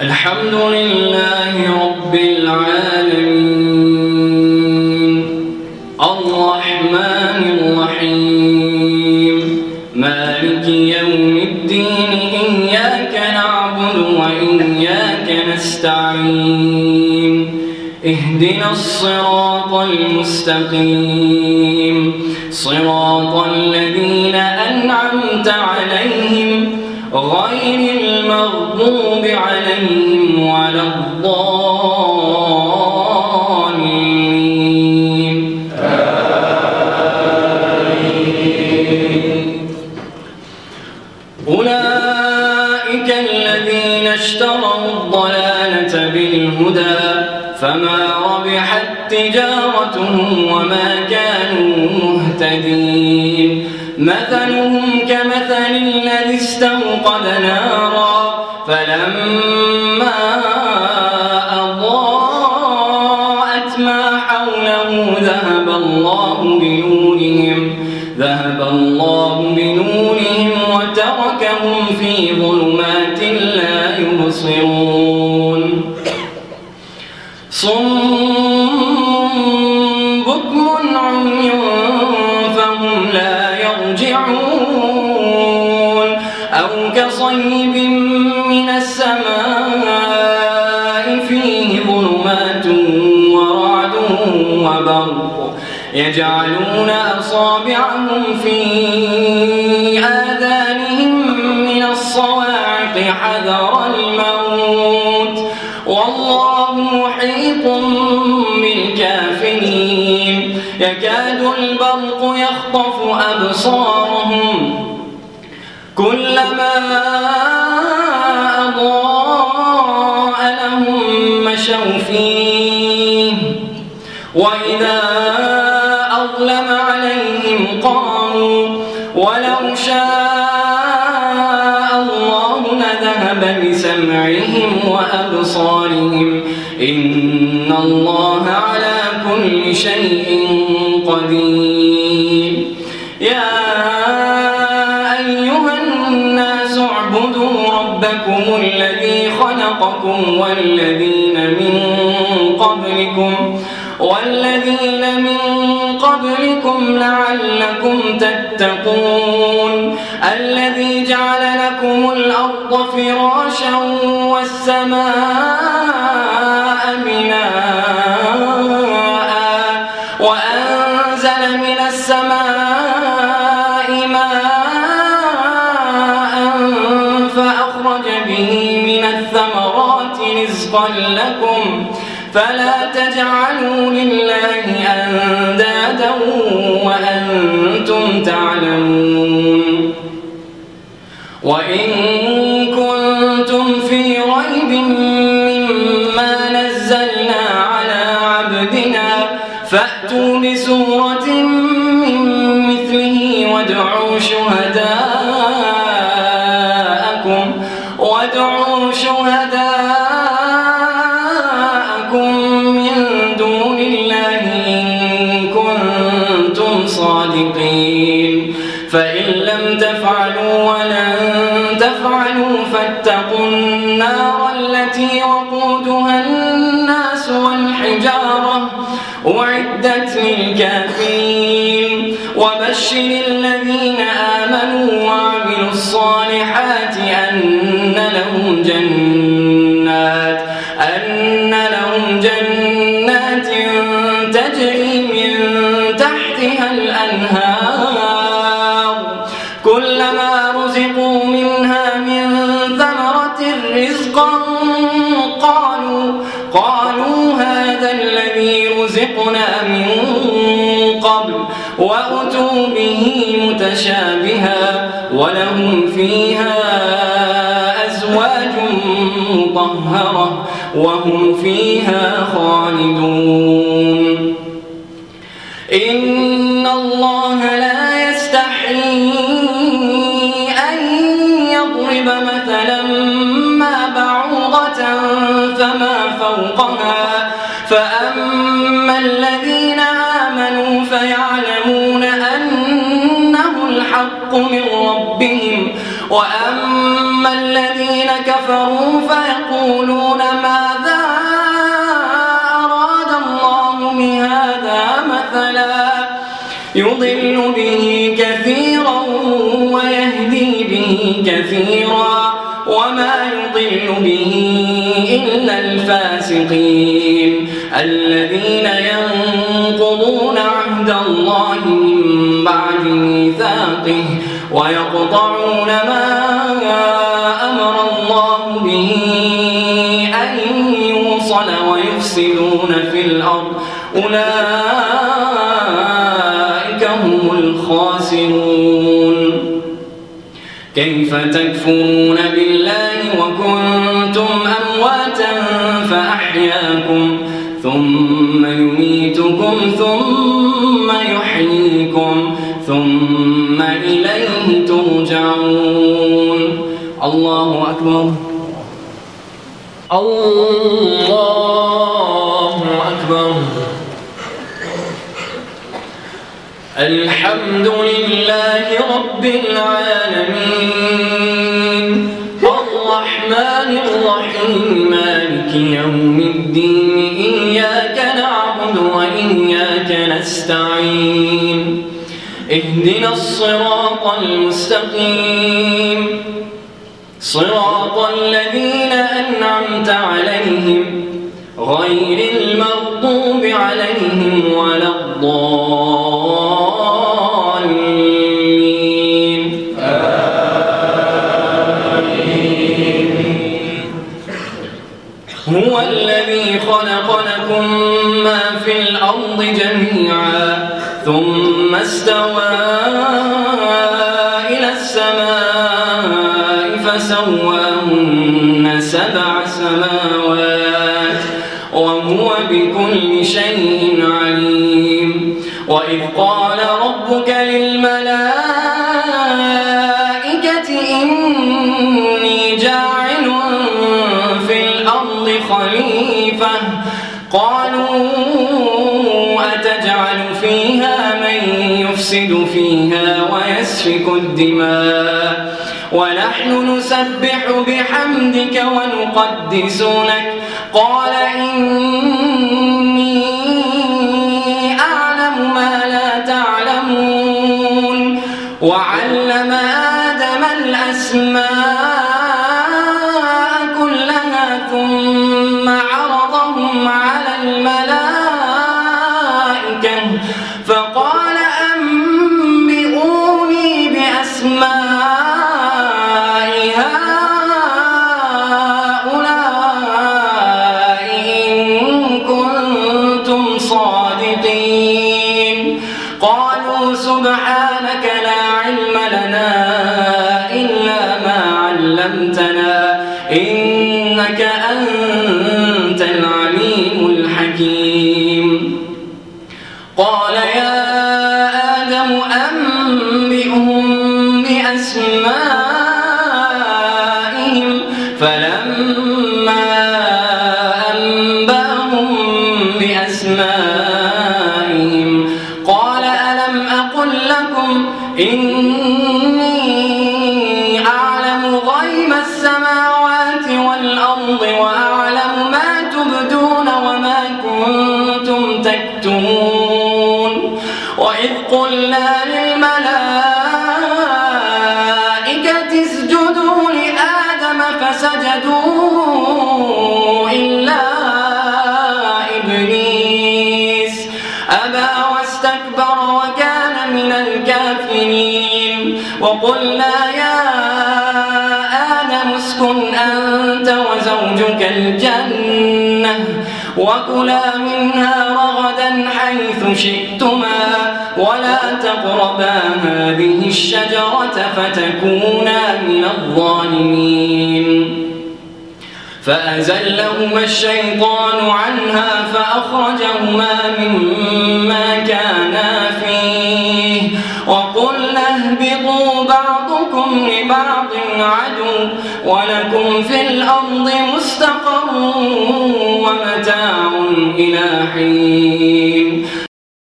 الحمد لله رب العالمين الرحمن الرحيم مالك يوم الدين إياك نعبد وإياك نستعين اهدنا الصراط المستقيم صراط الذين أنعمت عليهم غير المغضوب عليهم ولا الضالين أولئك الذين اشتروا الضلالة بالهدى فما ربحت تجارتهم وما كانوا مهتدين مثلهم كمثل الذي استوقد نارا فلما أضاءت ما حوله ذهب الله بنورهم وتركهم في ظلمات لا يبصرون صم بكم عمي فهم لا يرجعون أو كصيب من السماء فيه ظلمات ورعد وبرق يجعلون أصابعهم في آذانهم من الصواعق حذر الموت والله محيط بالكافرين يكاد البرق يخطف أبصارهم كلما أضاء لهم مشوا فيه وإذا أظلم عليهم قاموا ولو شاء الله لذهب بسمعهم وأبصارهم إن الله على كل شيء قدير يا أيها الناس اعبدوا ربكم الذي خلقكم والذين من قبلكم لعلكم تتقون الذي جعل لكم الأرض فراشا والسماء بناء وأنزل من السماء ماء فأخرج به من الثمرات رزقا لكم فلا تجعلوا لله أندادا وأنتم تعلمون وإن كنتم في ريب مما نزلنا على عبدنا فأتوا بسورة من مثله وادعوا شهداءكم من دون الله إن كنتم صادقين فإن لم تفعلوا ولن تفعلوا فاتقوا النار التي وقودها الناس والحجارة أعدت للكافرين وبشر الذين آمنوا وعملوا الصالحات أن لهم جنات تجري من تحتها الأنهار كلما رزقوا منها من ثمرة رزقا قالوا هذا الذي رزقنا من قبل وأتوا به متشابها ولهم فيها أزواج مطهرة وهم فيها خالدون إن الله لا يستحيي أن يضرب مثلا ما بعوضة فما فوقها فأما الذين آمنوا فيعلمون أنه الحق من ربهم وأما الذين كفروا فيقولون ماذا أراد الله بهذا مثلا يضل به كثيرا ويهدي به كثيرا وما يضل به إلا الفاسقين الذين ينقضون عهد الله من بعد ميثاقه ويقطعون ما أمر الله به أن يوصل ويفسدون في الأرض أولئك هم الخاسرون كيف تكفرون بالله وكنتم أمواتا فأحياكم ثم يميتكم ثم يحييكم ثم إليه ترجعون. الله أكبر. الله أكبر. الحمد لله رب العالمين الرحمن الرحيم مالك يوم الدين إياك نعبد وإياك نستعين اهدنا الصراط المستقيم صراط الذين أنعمت عليهم غير المغضوب عليهم ولا الضالين آمين. هو الذي خلق لكم ما في الأرض جميعا ثم استوى إلى السماء فسواهن 7 سماوات وهو بكل شيء عليم. وإذ قال ربك للملائكة إني جاعل في الأرض خليفة قالوا أتجعل فيها من يفسد فيها ويسفك الدماء ونحن نسبح بحمدك ونقدس لك قال إني أعلم ما لا تعلمون. وعلم آدم الأسماء كلها ثم عرضهم على الملائكة فقال أنبئوني بأسماء هؤلاء إن كنتم صادقين. قالوا سبحانك لا علم لنا إلا ما علمتنا إنك أنت العليم الحكيم. قال يا آدم أنبئهم بأسمائهم فلما أنبأهم بأسمائهم قال ألم أقل لكم إني أعلم غيب السماوات والأرض وأعلم ما تبدون وما كنتم تكتمون. وإذ قلنا للملائكة اسجدوا لآدم فسجدوا إلا إبليس أبى واستكبر وكان من الكافرين. وقلنا يا آدم اسكن أنت وزوجك الجنة وكلا منها رغدا حيث شئتما ولا تقربا هذه الشجرة فتكونا من الظالمين. فأزلهما الشيطان عنها فأخرجهما مما كانا فيه وقلنا اهبطوا بعضكم لبعض عدو ولكم في الأرض مستقر ومتاع إلى حين.